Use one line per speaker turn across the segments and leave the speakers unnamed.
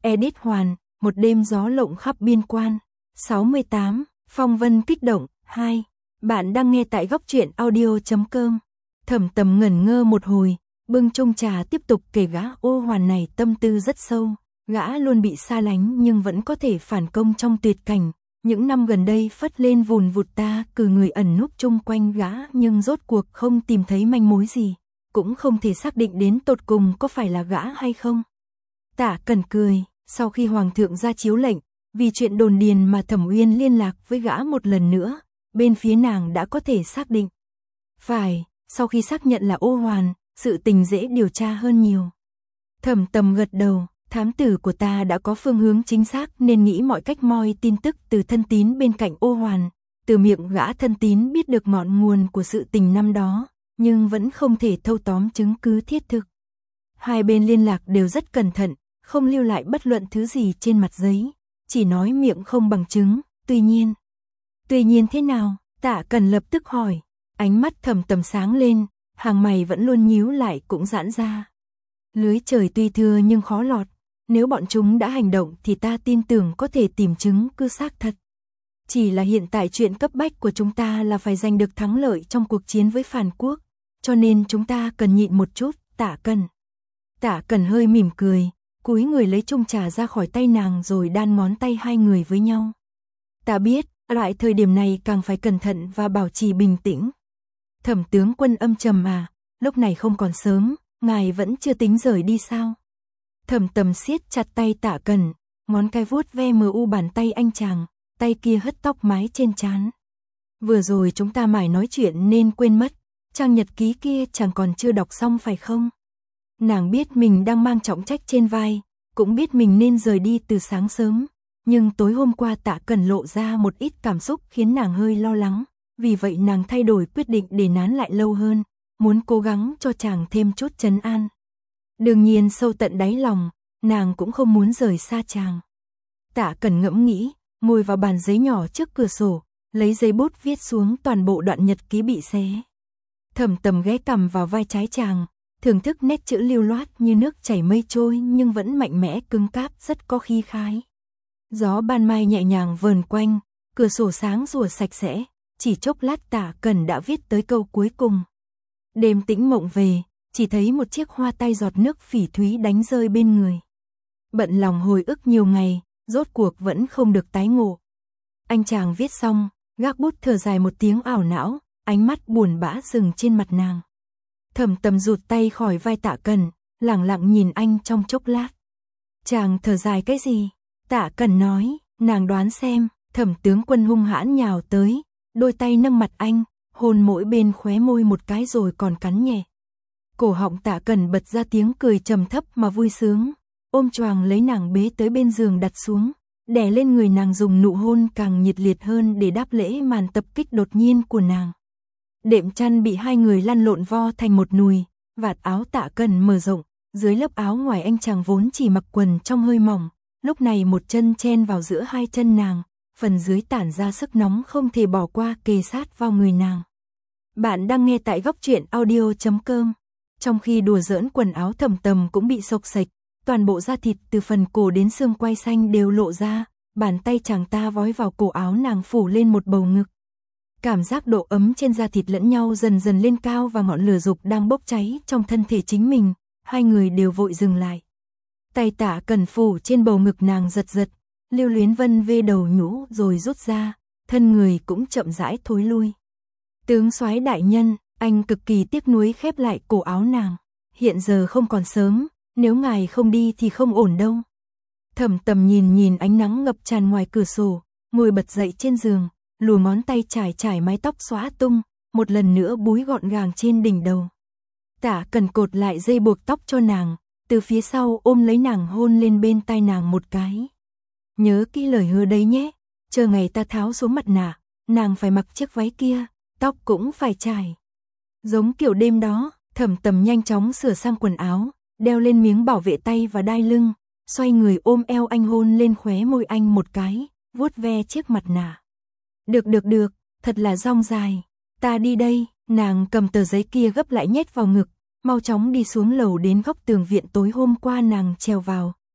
Edit Hoàn, một đêm gió lộng khắp biên quan. 68. Phong vân kích động. 2. Bạn đang nghe tại góc truyện audio.com. Thẩm Tầm ngẩn ngơ một hồi, bưng chung trà tiếp tục kể gã Ô Hoàn này tâm tư rất sâu. Gã luôn bị xa lánh nhưng vẫn có thể phản công trong tuyệt cảnh. Những năm gần đây phất lên vùn vụt, ta cử người ẩn núp chung quanh gã nhưng rốt cuộc không tìm thấy manh mối gì, cũng không thể xác định đến tột cùng có phải là gã hay không. Tả Cẩn cười, sau khi Hoàng thượng ra chiếu lệnh, vì chuyện đồn điền mà Thẩm Uyên liên lạc với gã một lần nữa, bên phía nàng đã có thể xác định. Phải, sau khi xác nhận là Ô Hoàn, sự tình dễ điều tra hơn nhiều. Thẩm Tầm gật đầu, thám tử của ta đã có phương hướng chính xác nên nghĩ mọi cách moi tin tức từ thân tín bên cạnh Ô Hoàn. Từ miệng gã thân tín biết được ngọn nguồn của sự tình năm đó, nhưng vẫn không thể thâu tóm chứng cứ thiết thực. Hai bên liên lạc đều rất cẩn thận, không lưu lại bất luận thứ gì trên mặt giấy, chỉ nói miệng không bằng chứng. Tuy nhiên thế nào? Tạ Cần lập tức hỏi. Ánh mắt Thẩm Tầm sáng lên, hàng mày vẫn luôn nhíu lại cũng giãn ra. Lưới trời tuy thưa nhưng khó lọt, nếu bọn chúng đã hành động thì ta tin tưởng có thể tìm chứng cứ xác thật. Chỉ là hiện tại chuyện cấp bách của chúng ta là phải giành được thắng lợi trong cuộc chiến với phản quốc, cho nên chúng ta cần nhịn một chút. Tạ Cần hơi mỉm cười, cúi người lấy chung trà ra khỏi tay nàng rồi đan ngón tay hai người với nhau. Ta biết, loại thời điểm này càng phải cẩn thận và bảo trì bình tĩnh. Thẩm tướng quân âm trầm à, lúc này không còn sớm, ngài vẫn chưa tính rời đi sao? Thẩm Tầm siết chặt tay Tạ Cần, ngón cái vuốt ve bàn tay anh chàng, tay kia hất tóc mái trên trán. Vừa rồi chúng ta mải nói chuyện nên quên mất, trang nhật ký kia chẳng còn chưa đọc xong phải không? Nàng biết mình đang mang trọng trách trên vai, cũng biết mình nên rời đi từ sáng sớm, nhưng tối hôm qua Tạ Cần lộ ra một ít cảm xúc khiến nàng hơi lo lắng, vì vậy nàng thay đổi quyết định để nán lại lâu hơn, muốn cố gắng cho chàng thêm chút trấn an. Đương nhiên sâu tận đáy lòng, nàng cũng không muốn rời xa chàng. Tạ Cần ngẫm nghĩ, ngồi vào bàn giấy nhỏ trước cửa sổ, lấy giấy bút viết xuống toàn bộ đoạn nhật ký bị xé. Thẩm Tầm ghé cằm vào vai trái chàng, thưởng thức nét chữ lưu loát như nước chảy mây trôi nhưng vẫn mạnh mẽ cứng cáp, rất có khí khái. Gió ban mai nhẹ nhàng vờn quanh, cửa sổ sáng rùa sạch sẽ, chỉ chốc lát Tạ Cần đã viết tới câu cuối cùng. Đêm tĩnh mộng về, chỉ thấy một chiếc hoa tay giọt nước phỉ thúy đánh rơi bên người. Bận lòng hồi ức nhiều ngày, rốt cuộc vẫn không được tái ngộ. Anh chàng viết xong, gác bút thở dài một tiếng ảo não, ánh mắt buồn bã dừng trên mặt nàng. Thẩm Tầm rụt tay khỏi vai Tạ Cần, lẳng lặng nhìn anh trong chốc lát. Chàng thở dài cái gì? Tạ Cần nói, nàng đoán xem. Thẩm tướng quân hung hãn nhào tới, đôi tay nâng mặt anh, hôn mỗi bên khóe môi một cái rồi còn cắn nhẹ. Cổ họng Tạ Cần bật ra tiếng cười trầm thấp mà vui sướng, ôm choàng lấy nàng bế tới bên giường đặt xuống, đè lên người nàng dùng nụ hôn càng nhiệt liệt hơn để đáp lễ màn tập kích đột nhiên của nàng. Đệm chăn bị hai người lăn lộn vo thành một nùi, vạt áo Tạ Cần mở rộng, dưới lớp áo ngoài anh chàng vốn chỉ mặc quần trong hơi mỏng, lúc này một chân chen vào giữa hai chân nàng, phần dưới tản ra sức nóng không thể bỏ qua kề sát vào người nàng. Bạn đang nghe tại góc truyện audio.com. Trong khi đùa giỡn quần áo Thẩm Tầm cũng bị xộc xệch, toàn bộ da thịt từ phần cổ đến xương quai xanh đều lộ ra, bàn tay chàng ta vói vào cổ áo nàng phủ lên một bầu ngực. Cảm giác độ ấm trên da thịt lẫn nhau dần dần lên cao và ngọn lửa dục đang bốc cháy trong thân thể chính mình, hai người đều vội dừng lại. Tay Tạ Cần phủ trên bầu ngực nàng giật giật, Lưu Luyến Vân vê đầu nhũ rồi rút ra, thân người cũng chậm rãi thối lui. Tướng soái đại nhân, anh cực kỳ tiếc nuối khép lại cổ áo nàng. Hiện giờ không còn sớm, nếu ngài không đi thì không ổn đâu. Thẩm Tầm nhìn ánh nắng ngập tràn ngoài cửa sổ, ngồi bật dậy trên giường, lùa ngón tay trải mái tóc xóa tung, một lần nữa búi gọn gàng trên đỉnh đầu. Tạ Cần cột lại dây buộc tóc cho nàng, từ phía sau ôm lấy nàng hôn lên bên tai nàng một cái. Nhớ kỹ lời hứa đấy nhé, chờ ngày ta tháo xuống mặt nạ, nàng phải mặc chiếc váy kia, tóc cũng phải chải. Giống kiểu đêm đó, Thẩm Tầm nhanh chóng sửa sang quần áo, đeo lên miếng bảo vệ tay và đai lưng, xoay người ôm eo anh hôn lên khóe môi anh một cái, vuốt ve chiếc mặt nạ. Được, thật là dong dài, ta đi đây. Nàng cầm tờ giấy kia gấp lại nhét vào ngực, mau chóng đi xuống lầu đến góc tường viện tối hôm qua nàng trèo vào,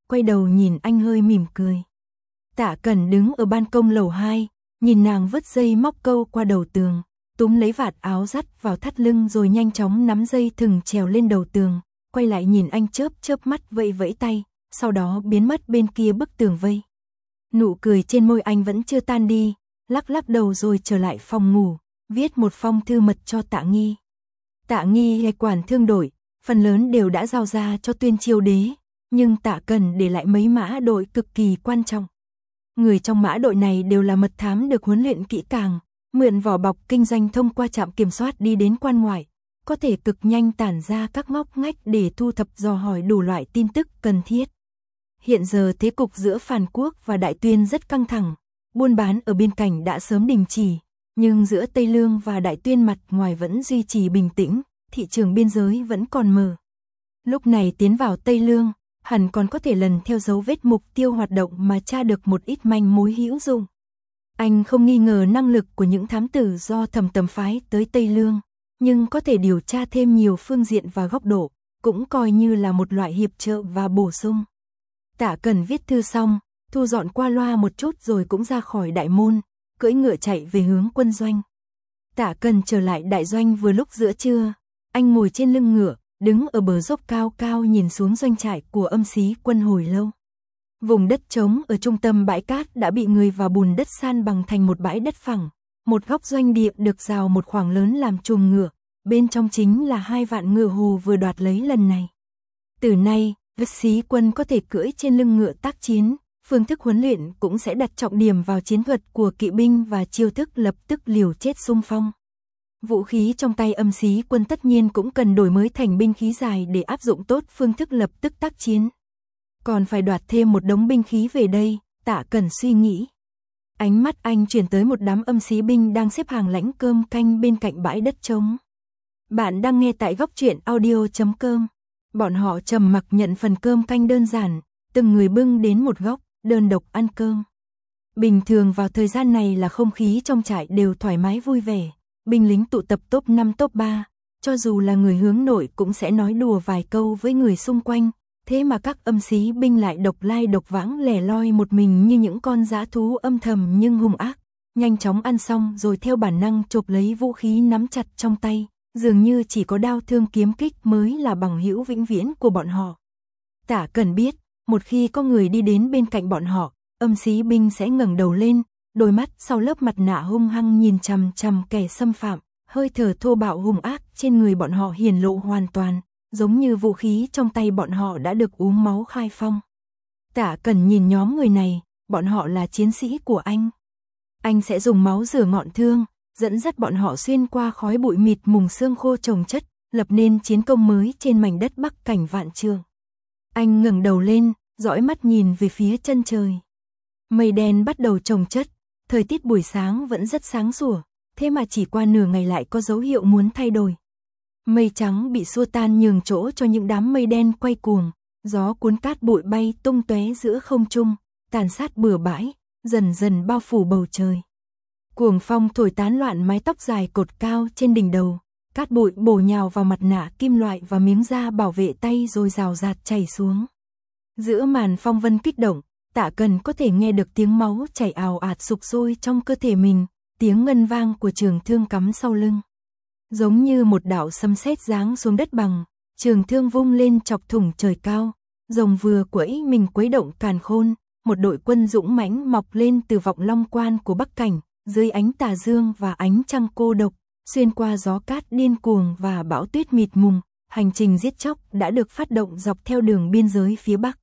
quay đầu nhìn anh hơi mỉm cười. Tạ Cẩn đứng ở ban công lầu 2, nhìn nàng vứt dây móc câu qua đầu tường, túm lấy vạt áo dắt vào thắt lưng rồi nhanh chóng nắm dây thừng trèo lên đầu tường, quay lại nhìn anh chớp chớp mắt vẫy vẫy tay, sau đó biến mất bên kia bức tường vây. Nụ cười trên môi anh vẫn chưa tan đi, lắc lắc đầu rồi trở lại phòng ngủ, viết một phong thư mật cho Tạ Nghi. Tạ Nghi hay quản thương đội, phần lớn đều đã giao ra cho Tuyên Chiêu đế, nhưng Tạ Cẩn để lại mấy mã đội cực kỳ quan trọng. Người trong mã đội này đều là mật thám được huấn luyện kỹ càng, mượn vỏ bọc kinh doanh thông qua trạm kiểm soát đi đến quan ngoại, có thể cực nhanh tản ra các ngóc ngách để thu thập dò hỏi đủ loại tin tức cần thiết. Hiện giờ thế cục giữa Phàn Quốc và Đại Tuyên rất căng thẳng, buôn bán ở biên cảnh đã sớm đình chỉ, nhưng giữa Tây Lương và Đại Tuyên mặt ngoài vẫn duy trì bình tĩnh, thị trường biên giới vẫn còn mờ. Lúc này tiến vào Tây Lương, hẳn còn có thể lần theo dấu vết mục tiêu hoạt động mà tra được một ít manh mối hữu dụng. Anh không nghi ngờ năng lực của những thám tử do Thẩm Tầm phái tới Tây Lương, nhưng có thể điều tra thêm nhiều phương diện và góc độ, cũng coi như là một loại hiệp trợ và bổ sung. Tạ Cẩn viết thư xong, thu dọn qua loa một chút rồi cũng ra khỏi đại môn, cưỡi ngựa chạy về hướng quân doanh. Tạ Cẩn trở lại đại doanh vừa lúc giữa trưa, anh ngồi trên lưng ngựa, đứng ở bờ dốc cao cao nhìn xuống doanh trại của Âm Xí quân hồi lâu. Vùng đất trống ở trung tâm bãi cát đã bị người và bùn đất san bằng thành một bãi đất phẳng, một góc doanh địa được rào một khoảng lớn làm chuồng ngựa, bên trong chính là 2 vạn ngựa Hồ vừa đoạt lấy lần này. Từ nay, Xí quân có thể cưỡi trên lưng ngựa tác chiến, phương thức huấn luyện cũng sẽ đặt trọng điểm vào chiến thuật của kỵ binh và chiêu thức lập tức liều chết xung phong. Vũ khí trong tay Âm Xí quân tất nhiên cũng cần đổi mới thành binh khí dài để áp dụng tốt phương thức lập tức tác chiến. Còn phải đoạt thêm một đống binh khí về đây, Tạ Cẩn suy nghĩ. Ánh mắt anh chuyển tới một đám Âm Xí binh đang xếp hàng lãnh cơm canh bên cạnh bãi đất trống. Bạn đang nghe tại góc truyện audio.com. Bọn họ trầm mặc nhận phần cơm canh đơn giản, từng người bưng đến một góc, đơn độc ăn cơm. Bình thường vào thời gian này là không khí trong trại đều thoải mái vui vẻ, binh lính tụ tập top 5 top 3, cho dù là người hướng nội cũng sẽ nói đùa vài câu với người xung quanh, thế mà các Âm Xí binh lại độc lai độc vãng lẻ loi một mình như những con dã thú âm thầm nhưng hung ác, nhanh chóng ăn xong rồi theo bản năng chộp lấy vũ khí nắm chặt trong tay. Dường như chỉ có đao thương kiếm kích mới là bằng hữu vĩnh viễn của bọn họ. Tạ Cẩn biết, một khi có người đi đến bên cạnh bọn họ, Âm Xí binh sẽ ngẩng đầu lên, đôi mắt sau lớp mặt nạ hung hăng nhìn chằm chằm kẻ xâm phạm, hơi thở thô bạo hung ác trên người bọn họ hiển lộ hoàn toàn, giống như vũ khí trong tay bọn họ đã được uống máu khai phong. Tạ Cẩn nhìn nhóm người này, bọn họ là chiến sĩ của anh. Anh sẽ dùng máu rửa ngọn thương, dẫn dắt bọn họ xuyên qua khói bụi mịt mùng xương khô chồng chất, lập nên chiến công mới trên mảnh đất Bắc Cảnh vạn trường. Anh ngẩng đầu lên, dõi mắt nhìn về phía chân trời. Mây đen bắt đầu chồng chất, thời tiết buổi sáng vẫn rất sáng sủa, thế mà chỉ qua nửa ngày lại có dấu hiệu muốn thay đổi. Mây trắng bị xua tan nhường chỗ cho những đám mây đen quay cuồng, gió cuốn cát bụi bay tung tóe giữa không trung, tàn sát bừa bãi, dần dần bao phủ bầu trời. Cuồng phong thổi tán loạn mái tóc dài cột cao trên đỉnh đầu, cát bụi bổ nhào vào mặt nạ kim loại và miếng da bảo vệ tay rồi rào rạt chảy xuống. Giữa màn phong vân kích động, Tạ Cẩn có thể nghe được tiếng máu chảy ào ạt sục sôi trong cơ thể mình, tiếng ngân vang của trường thương cắm sau lưng. Giống như một đạo sấm sét giáng xuống đất bằng, trường thương vung lên chọc thủng trời cao, rồng vừa quẫy mình quấy động càn khôn, một đội quân dũng mãnh mọc lên từ vọng long quan của Bắc Cảnh. Dưới ánh tà dương và ánh trăng cô độc, xuyên qua gió cát điên cuồng và bão tuyết mịt mùng, hành trình giết chóc đã được phát động dọc theo đường biên giới phía Bắc.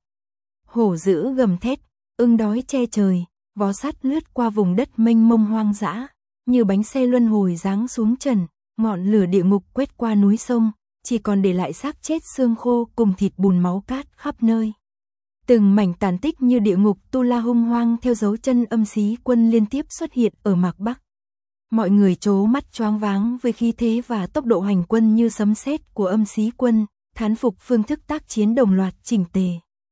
Hổ dữ gầm thét, ưng đói che trời, vó sắt lướt qua vùng đất mênh mông hoang dã, như bánh xe luân hồi giáng xuống trần, ngọn lửa địa ngục quét qua núi sông, chỉ còn để lại xác chết xương khô cùng thịt bùn máu cát khắp nơi. Từng mảnh tàn tích như địa ngục tu la hung hoang theo dấu chân Âm Xí quân liên tiếp xuất hiện ở mạc Bắc. Mọi người trố mắt choáng váng với khí thế và tốc độ hành quân như sấm sét của Âm Xí quân, thán phục phương thức tác chiến đồng loạt chỉnh tề.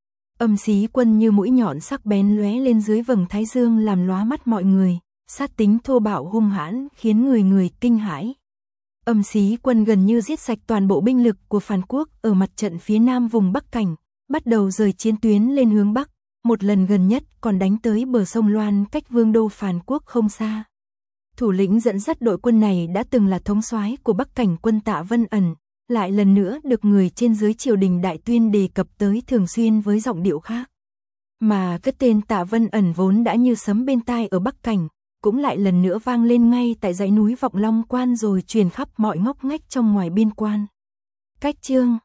Âm Xí quân như mũi nhọn sắc bén lóe lên dưới vầng thái dương làm lóa mắt mọi người, sát tính thô bạo hung hãn khiến người người kinh hãi. Âm Xí quân gần như giết sạch toàn bộ binh lực của Phàn Quốc ở mặt trận phía nam vùng Bắc Cảnh, bắt đầu rời chiến tuyến lên hướng Bắc, một lần gần nhất còn đánh tới bờ sông Loan cách Vương đô Phàn Quốc không xa. Thủ lĩnh dẫn dắt đội quân này đã từng là thống soái của Bắc cảnh quân Tạ Vân Ẩn, lại lần nữa được người trên dưới triều đình Đại Tuyên đề cập tới thường xuyên với giọng điệu khác. Mà cái tên Tạ Vân Ẩn vốn đã như sấm bên tai ở Bắc cảnh, cũng lại lần nữa vang lên ngay tại dãy núi Vọng Long Quan rồi truyền khắp mọi ngóc ngách trong ngoài biên quan. Cách chương